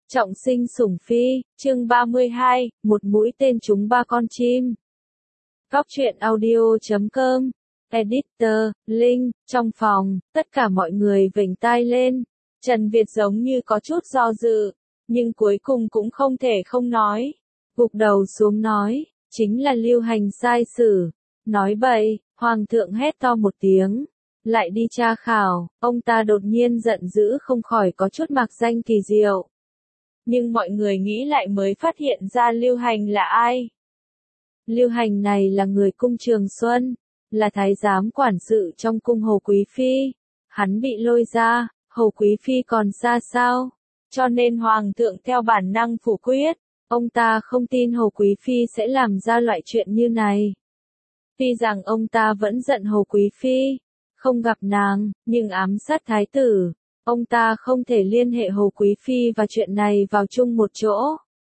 Trọng sinh sủng phi, chương 32, một mũi tên trúng ba con chim. Góc truyện audio.com, editor, link, trong phòng, tất cả mọi người vểnh tai lên. Trần Việt giống như có chút do dự, nhưng cuối cùng cũng không thể không nói. Gục đầu xuống nói, chính là Lưu Hành sai sử. Nói bậy, Hoàng thượng hét to một tiếng. Lại đi tra khảo, ông ta đột nhiên giận dữ không khỏi có chút mạc danh kỳ diệu. Nhưng mọi người nghĩ lại mới phát hiện ra Lưu Hành là ai. Lưu Hành này là người cung Trường Xuân, là thái giám quản sự trong cung Hồ Quý Phi. Hắn bị lôi ra, Hồ Quý Phi còn xa sao? Cho nên Hoàng thượng theo bản năng phủ quyết, ông ta không tin Hồ Quý Phi sẽ làm ra loại chuyện như này. Tuy rằng ông ta vẫn giận Hồ Quý Phi, không gặp nàng, nhưng ám sát thái tử. Ông ta không thể liên hệ Hồ Quý Phi và chuyện này vào chung một chỗ.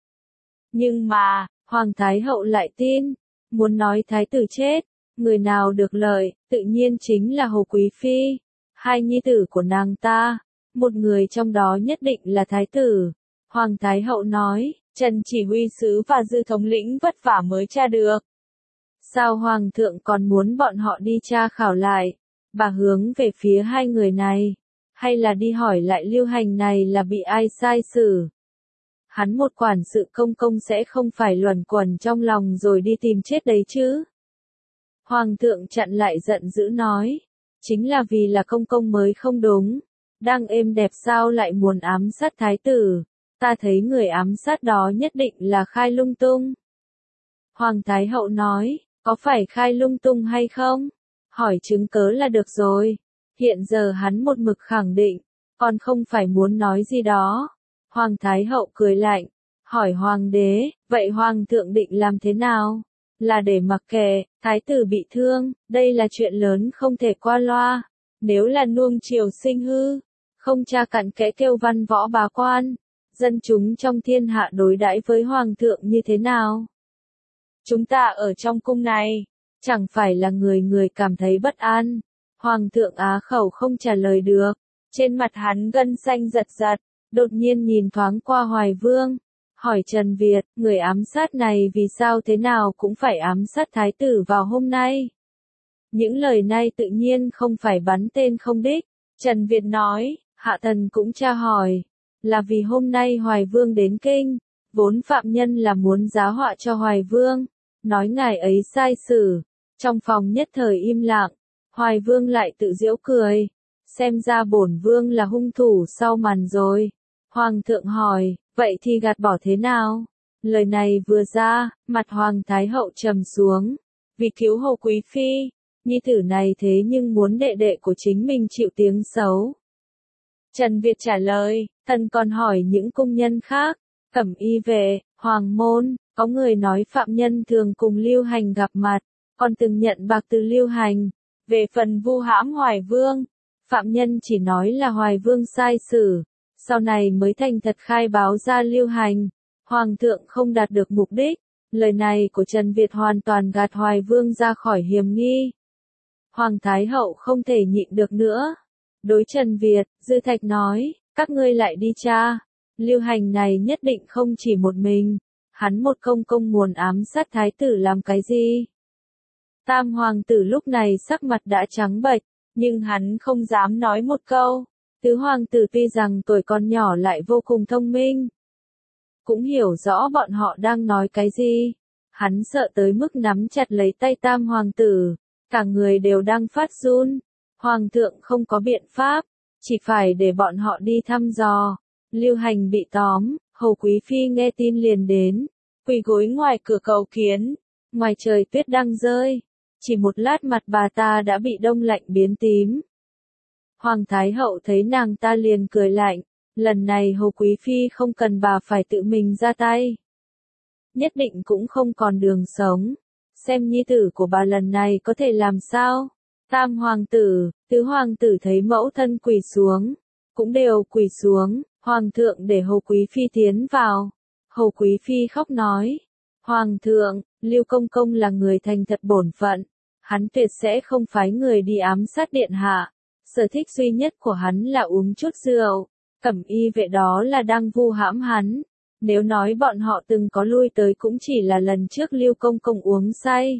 Nhưng mà, Hoàng Thái Hậu lại tin, muốn nói thái tử chết, người nào được lợi, tự nhiên chính là Hồ Quý Phi. Hai nhi tử của nàng ta, một người trong đó nhất định là thái tử. Hoàng Thái Hậu nói, Trần chỉ huy sứ và dư thống lĩnh vất vả mới tra được. Sao Hoàng thượng còn muốn bọn họ đi tra khảo lại? Bà hướng về phía hai người này. Hay là đi hỏi lại Lưu Hành này là bị ai sai xử? Hắn một quản sự công công sẽ không phải luẩn quẩn trong lòng rồi đi tìm chết đấy chứ? Hoàng thượng chặn lại giận dữ nói, chính là vì là công công mới không đúng, đang êm đẹp sao lại muốn ám sát thái tử, ta thấy người ám sát đó nhất định là khai lung tung. Hoàng Thái Hậu nói, có phải khai lung tung hay không? Hỏi chứng cớ là được rồi. Hiện giờ hắn một mực khẳng định, còn không phải muốn nói gì đó. Hoàng Thái Hậu cười lạnh, hỏi Hoàng đế, vậy Hoàng thượng định làm thế nào? Là để mặc kệ, thái tử bị thương, đây là chuyện lớn không thể qua loa. Nếu là nuông chiều sinh hư, không tra cặn kẽ kêu văn võ bá quan, dân chúng trong thiên hạ đối đãi với Hoàng thượng như thế nào? Chúng ta ở trong cung này, chẳng phải là người người cảm thấy bất an. Hoàng thượng á khẩu không trả lời được, trên mặt hắn gân xanh giật giật, đột nhiên nhìn thoáng qua Hoài Vương, hỏi Trần Việt, người ám sát này vì sao thế nào cũng phải ám sát thái tử vào hôm nay. Những lời này tự nhiên không phải bắn tên không đích, Trần Việt nói, hạ thần cũng tra hỏi, là vì hôm nay Hoài Vương đến kinh, vốn phạm nhân là muốn giá họa cho Hoài Vương, nói ngài ấy sai xử, trong phòng nhất thời im lặng. Hoài Vương lại tự giễu cười, xem ra bổn vương là hung thủ sau màn rồi. Hoàng thượng hỏi, vậy thì gạt bỏ thế nào? Lời này vừa ra, mặt Hoàng Thái Hậu trầm xuống, vì cứu Hồ Quý Phi, nhi tử này thế nhưng muốn đệ đệ của chính mình chịu tiếng xấu. Trần Việt trả lời, thần còn hỏi những cung nhân khác, cẩm y vệ, hoàng môn, có người nói phạm nhân thường cùng Lưu Hành gặp mặt, còn từng nhận bạc từ Lưu Hành. Về phần vu hãm Hoài Vương, phạm nhân chỉ nói là Hoài Vương sai xử, sau này mới thành thật khai báo ra Lưu Hành. Hoàng thượng không đạt được mục đích, lời này của Trần Việt hoàn toàn gạt Hoài Vương ra khỏi hiểm nghi. Hoàng Thái Hậu không thể nhịn được nữa. Đối Trần Việt, Dư Thạch nói, các ngươi lại đi tra. Lưu Hành này nhất định không chỉ một mình, hắn một công công muốn ám sát thái tử làm cái gì? Tam hoàng tử lúc này sắc mặt đã trắng bệch, nhưng hắn không dám nói một câu. Tứ hoàng tử tuy rằng tuổi còn nhỏ lại vô cùng thông minh, cũng hiểu rõ bọn họ đang nói cái gì. Hắn sợ tới mức nắm chặt lấy tay tam hoàng tử, cả người đều đang phát run. Hoàng thượng không có biện pháp, chỉ phải để bọn họ đi thăm dò. Lưu Hành bị tóm, Hồ Quý Phi nghe tin liền đến, quỳ gối ngoài cửa cầu kiến. Ngoài trời tuyết đang rơi. Chỉ một lát mặt bà ta đã bị đông lạnh biến tím. Hoàng Thái Hậu thấy nàng ta liền cười lạnh, lần này Hồ Quý Phi không cần bà phải tự mình ra tay. Nhất định cũng không còn đường sống. Xem nhi tử của bà lần này có thể làm sao. Tam hoàng tử, tứ hoàng tử thấy mẫu thân quỳ xuống, cũng đều quỳ xuống. Hoàng thượng để Hồ Quý Phi tiến vào. Hồ Quý Phi khóc nói, Hoàng thượng, Lưu Công Công là người thành thật bổn phận, hắn tuyệt sẽ không phái người đi ám sát điện hạ, sở thích duy nhất của hắn là uống chút rượu, Cẩm y vệ đó là đang vu hãm hắn. Nếu nói bọn họ từng có lui tới cũng chỉ là lần trước Lưu Công Công uống say.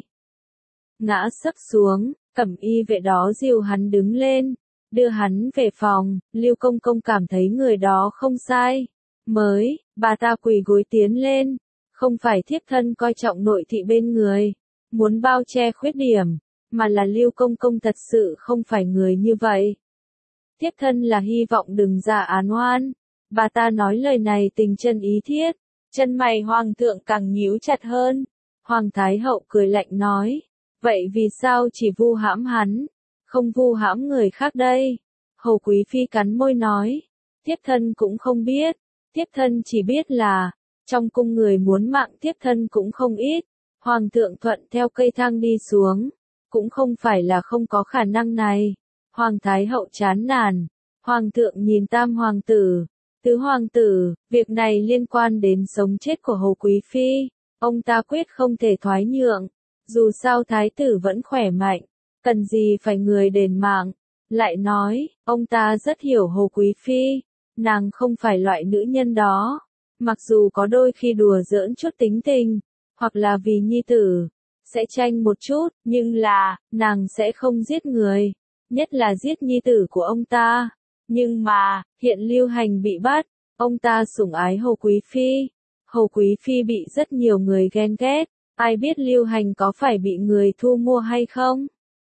Ngã sấp xuống, cẩm y vệ đó dìu hắn đứng lên, đưa hắn về phòng, Lưu Công Công cảm thấy người đó không sai. Mới, bà ta quỳ gối tiến lên, không phải thiếp thân coi trọng nội thị bên người, muốn bao che khuyết điểm, mà là Lưu Công Công thật sự không phải người như vậy. Thiếp thân là hy vọng đừng ra án oan. Bà ta nói lời này tình chân ý thiết, chân mày hoàng thượng càng nhíu chặt hơn. Hoàng Thái Hậu cười lạnh nói, vậy vì sao chỉ vu hãm hắn, không vu hãm người khác đây? Hầu Quý Phi cắn môi nói, thiếp thân cũng không biết, thiếp thân chỉ biết là, trong cung người muốn mạng thiếp thân cũng không ít. Hoàng thượng thuận theo cây thang đi xuống, cũng không phải là không có khả năng này. Hoàng Thái Hậu chán nản, Hoàng thượng nhìn tam hoàng tử, tứ hoàng tử, việc này liên quan đến sống chết của Hầu Quý Phi, ông ta quyết không thể thoái nhượng, dù sao thái tử vẫn khỏe mạnh, cần gì phải người đền mạng. Lại nói, ông ta rất hiểu Hầu Quý Phi, nàng không phải loại nữ nhân đó, mặc dù có đôi khi đùa giỡn chút tính tình, hoặc là vì nhi tử, sẽ tranh một chút, nhưng là, nàng sẽ không giết người, nhất là giết nhi tử của ông ta. Nhưng mà, hiện Lưu Hành bị bắt, ông ta sủng ái Hầu Quý Phi. Hầu Quý Phi bị rất nhiều người ghen ghét, ai biết Lưu Hành có phải bị người thu mua hay không?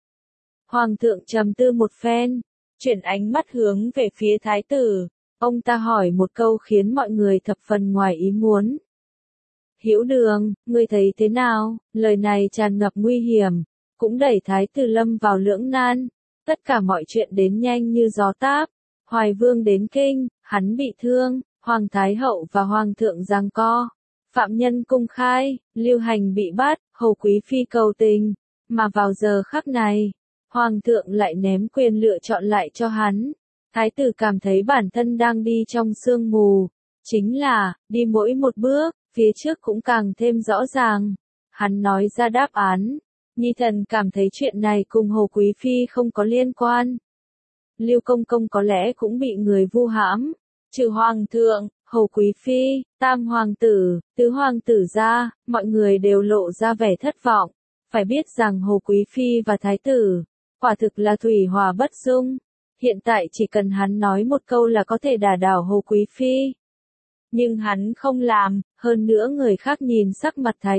Hoàng thượng trầm tư một phen, chuyển ánh mắt hướng về phía thái tử, ông ta hỏi một câu khiến mọi người thập phần ngoài ý muốn. Hữu Đường, ngươi thấy thế nào? Lời này tràn ngập nguy hiểm, cũng đẩy thái tử lâm vào lưỡng nan. Tất cả mọi chuyện đến nhanh như gió táp. Hoài Vương đến kinh, hắn bị thương, Hoàng Thái Hậu và Hoàng thượng giằng co. Phạm nhân công khai, Lưu Hành bị bắt, Hầu Quý Phi cầu tình. Mà vào giờ khắc này, Hoàng thượng lại ném quyền lựa chọn lại cho hắn. Thái tử cảm thấy bản thân đang đi trong sương mù. Chính là, đi mỗi một bước, phía trước cũng càng thêm rõ ràng. Hắn nói ra đáp án. Nhi thần cảm thấy chuyện này cùng Hầu Quý Phi không có liên quan. Lưu Công Công có lẽ cũng bị người vu hãm. Trừ Hoàng thượng, Hầu Quý Phi, tam hoàng tử, tứ hoàng tử ra, mọi người đều lộ ra vẻ thất vọng. Phải biết rằng Hầu Quý Phi và Thái tử, quả thực là thủy hòa bất dung. Hiện tại chỉ cần hắn nói một câu là có thể đả đảo Hầu Quý Phi. Nhưng hắn không làm, hơn nữa người khác nhìn sắc mặt Thái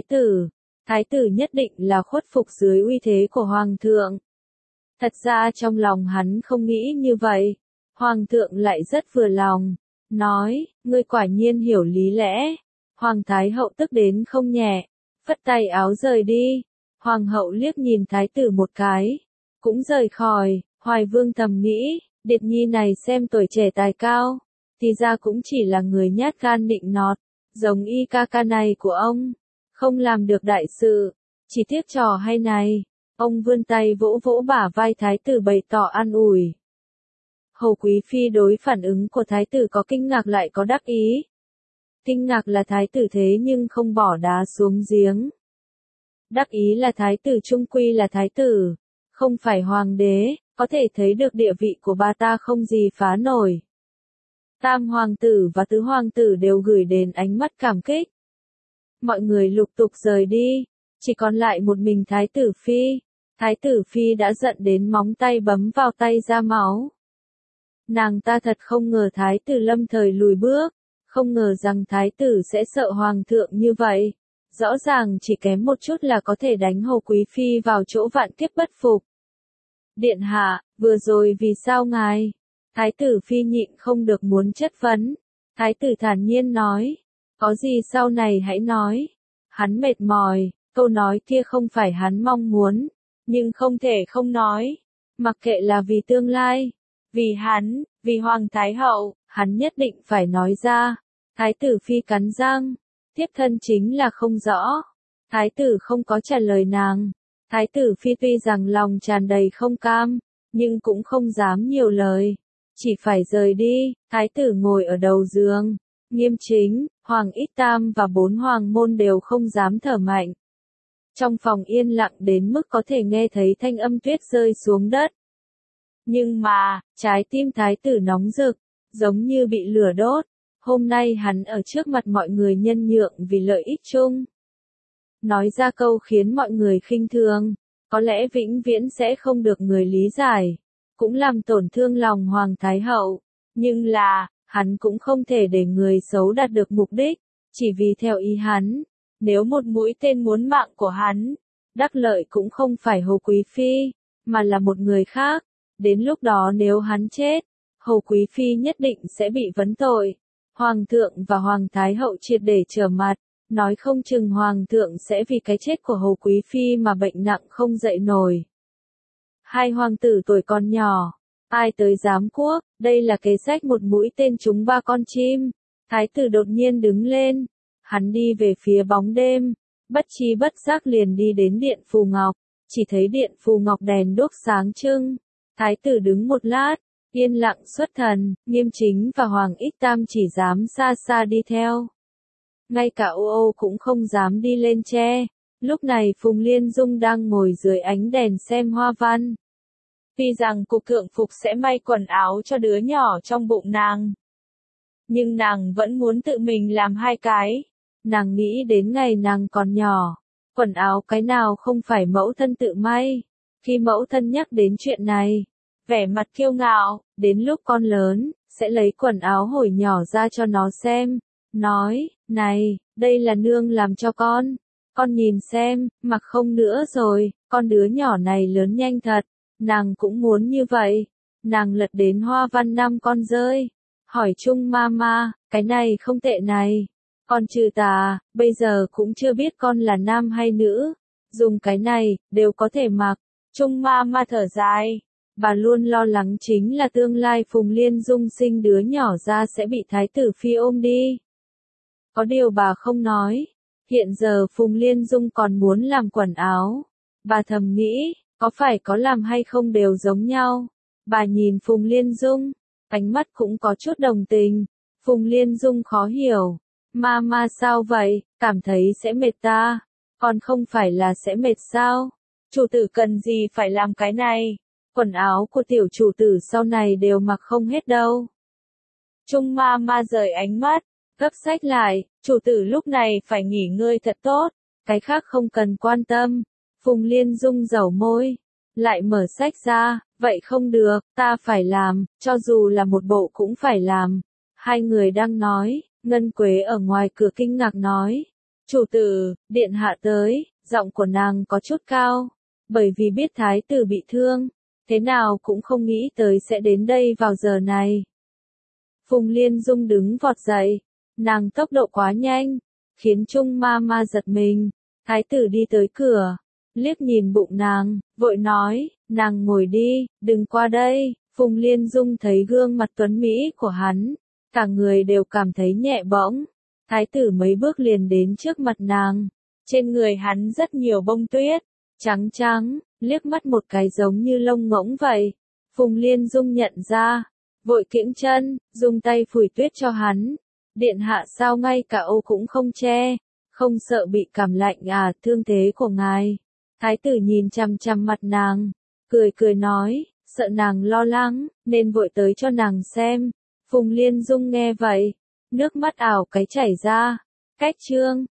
tử nhất định là khuất phục dưới uy thế của Hoàng thượng. Thật ra trong lòng hắn không nghĩ như vậy. Hoàng thượng lại rất vừa lòng, nói, ngươi quả nhiên hiểu lý lẽ. Hoàng Thái Hậu tức đến không nhẹ, phất tay áo rời đi. Hoàng hậu liếc nhìn thái tử một cái, cũng rời khỏi. Hoài Vương thầm nghĩ, Điệt Nhi này xem tuổi trẻ tài cao, thì ra cũng chỉ là người nhát gan nịnh nọt, giống y ca ca này của ông, không làm được đại sự, chỉ tiếc trò hay này. Ông vươn tay vỗ vỗ bả vai thái tử bày tỏ an ủi. Hầu Quý Phi đối phản ứng của thái tử có kinh ngạc lại có đắc ý. Kinh ngạc là thái tử thế nhưng không bỏ đá xuống giếng. Đắc ý là thái tử trung quy là thái tử, không phải hoàng đế, có thể thấy được địa vị của bà ta không gì phá nổi. Tam hoàng tử và tứ hoàng tử đều gửi đến ánh mắt cảm kích. Mọi người lục tục rời đi, chỉ còn lại một mình Thái tử Phi. Thái tử Phi đã giận đến móng tay bấm vào tay ra máu. Nàng ta thật không ngờ Thái tử lâm thời lùi bước, không ngờ rằng Thái tử sẽ sợ Hoàng thượng như vậy. Rõ ràng chỉ kém một chút là có thể đánh Hầu Quý Phi vào chỗ vạn kiếp bất phục. Điện hạ, vừa rồi vì sao ngài? Thái tử Phi nhịn không được muốn chất vấn. Thái tử thản nhiên nói, có gì sau này hãy nói. Hắn mệt mỏi, câu nói kia không phải hắn mong muốn, nhưng không thể không nói. Mặc kệ là vì tương lai, vì hắn, vì Hoàng Thái Hậu, hắn nhất định phải nói ra. Thái tử Phi cắn răng, thiếp thân chính là không rõ. Thái tử không có trả lời nàng. Thái tử Phi tuy rằng lòng tràn đầy không cam, nhưng cũng không dám nhiều lời. Chỉ phải rời đi. Thái tử ngồi ở đầu giường. Nghiêm Chính, Hoàng Ích Tam và 4 hoàng môn đều không dám thở mạnh. Trong phòng yên lặng đến mức có thể nghe thấy thanh âm tuyết rơi xuống đất. Nhưng mà, trái tim thái tử nóng rực, giống như bị lửa đốt. Hôm nay hắn ở trước mặt mọi người nhân nhượng vì lợi ích chung. Nói ra câu khiến mọi người khinh thường, có lẽ vĩnh viễn sẽ không được người lý giải, cũng làm tổn thương lòng Hoàng Thái Hậu. Nhưng là, hắn cũng không thể để người xấu đạt được mục đích, chỉ vì theo ý hắn. Nếu một mũi tên muốn mạng của hắn, đắc lợi cũng không phải Hồ Quý Phi, mà là một người khác. Đến lúc đó nếu hắn chết, Hồ Quý Phi nhất định sẽ bị vấn tội. Hoàng thượng và Hoàng Thái Hậu triệt để trở mặt, nói không chừng Hoàng thượng sẽ vì cái chết của Hồ Quý Phi mà bệnh nặng không dậy nổi. Hai hoàng tử tuổi còn nhỏ, ai tới giám quốc, đây là kế sách một mũi tên trúng ba con chim. Thái tử đột nhiên đứng lên, hắn đi về phía bóng đêm, bất chi bất giác liền đi đến điện Phù Ngọc, chỉ thấy điện Phù Ngọc đèn đuốc sáng trưng. Thái tử đứng một lát, yên lặng xuất thần, Nghiêm Chính và Hoàng Ích Tam chỉ dám xa xa đi theo. Ngay cả Ô Ô cũng không dám đi lên tre. Lúc này Phùng Liên Dung đang ngồi dưới ánh đèn xem hoa văn. Tuy rằng cục thượng phục sẽ may quần áo cho đứa nhỏ trong bụng nàng, nhưng nàng vẫn muốn tự mình làm hai cái. Nàng nghĩ đến ngày nàng còn nhỏ, quần áo cái nào không phải mẫu thân tự may. Khi mẫu thân nhắc đến chuyện này, vẻ mặt kiêu ngạo, đến lúc con lớn, sẽ lấy quần áo hồi nhỏ ra cho nó xem, nói, này, đây là nương làm cho con nhìn xem, mặc không nữa rồi, con đứa nhỏ này lớn nhanh thật. Nàng cũng muốn như vậy. Nàng lật đến hoa văn 5 con rơi, hỏi Trung Mama, cái này không tệ này. Con trừ tà, bây giờ cũng chưa biết con là nam hay nữ. Dùng cái này, đều có thể mặc. Trung Mama thở dài. Bà luôn lo lắng chính là tương lai Phùng Liên Dung sinh đứa nhỏ ra sẽ bị Thái tử Phi ôm đi. Có điều bà không nói. Hiện giờ Phùng Liên Dung còn muốn làm quần áo. Bà thầm nghĩ, có phải có làm hay không đều giống nhau. Bà nhìn Phùng Liên Dung, ánh mắt cũng có chút đồng tình. Phùng Liên Dung khó hiểu. Mama sao vậy, cảm thấy sẽ mệt ta. Còn không phải là sẽ mệt sao? Chủ tử cần gì phải làm cái này? Quần áo của tiểu chủ tử sau này đều mặc không hết đâu. Trung Mama rời ánh mắt, gấp sách lại, chủ tử lúc này phải nghỉ ngơi thật tốt, cái khác không cần quan tâm. Phùng Liên Dung dẩu môi, lại mở sách ra, vậy không được, ta phải làm, cho dù là một bộ cũng phải làm. Hai người đang nói, Ngân Quế ở ngoài cửa kinh ngạc nói, chủ tử, điện hạ tới, giọng của nàng có chút cao, bởi vì biết thái tử bị thương, thế nào cũng không nghĩ tới sẽ đến đây vào giờ này. Phùng Liên Dung đứng vọt dậy, nàng tốc độ quá nhanh, khiến Trung Mama giật mình. Thái tử đi tới cửa, liếc nhìn bụng nàng, vội nói, nàng ngồi đi, đừng qua đây. Phùng Liên Dung thấy gương mặt tuấn mỹ của hắn, cả người đều cảm thấy nhẹ bỗng. Thái tử mấy bước liền đến trước mặt nàng, trên người hắn rất nhiều bông tuyết, trắng trắng, liếc mắt một cái giống như lông ngỗng vậy. Phùng Liên Dung nhận ra, vội kiễng chân, dùng tay phủi tuyết cho hắn. Điện hạ sao ngay cả ô cũng không che, không sợ bị cảm lạnh à, thương thế của ngài. Thái tử nhìn chằm chằm mặt nàng, cười cười nói, sợ nàng lo lắng, nên vội tới cho nàng xem. Phùng Liên Dung nghe vậy, nước mắt ảo cái chảy ra. Cách chương